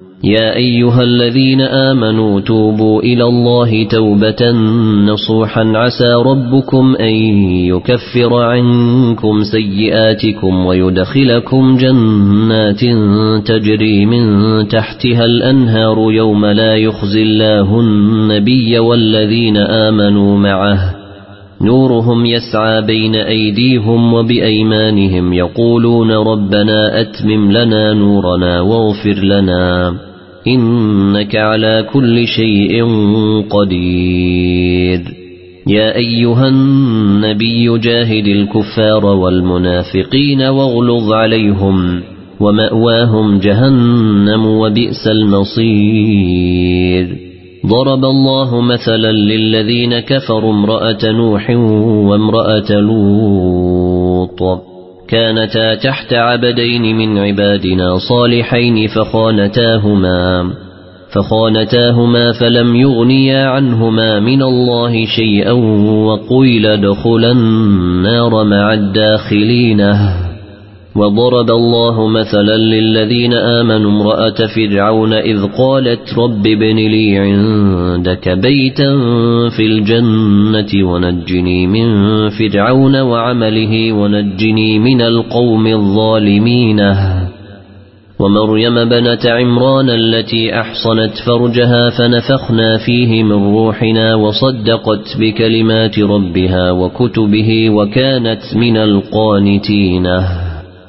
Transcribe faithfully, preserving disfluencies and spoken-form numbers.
يا أيها الذين آمنوا توبوا إلى الله توبة نصوحا عسى ربكم أن يكفر عنكم سيئاتكم ويدخلكم جنات تجري من تحتها الأنهار يوم لا يخزي الله النبي والذين آمنوا معه نورهم يسعى بين أيديهم وبأيمانهم يقولون ربنا أتمم لنا نورنا واغفر لنا إنك على كل شيء قدير. يا أيها النبي جاهد الكفار والمنافقين واغلظ عليهم ومأواهم جهنم وبئس المصير. ضرب الله مثلا للذين كفروا امرأة نوح وامرأة لوط كانتا تحت عبدين من عبادنا صالحين فخانتاهما فخانتاهما فلم يغنيا عنهما من الله شيئا وقيل ادخلا النار مع الداخلين. وضرب الله مثلا للذين آمنوا امرأة فرعون إذ قالت رب ابن لي عندك بيتا في الجنة ونجني من فرعون وعمله ونجني من القوم الظالمين. ومريم بنت عمران التي أحصنت فرجها فنفخنا فيه من روحنا وصدقت بكلمات ربها وكتبه وكانت من القانتين.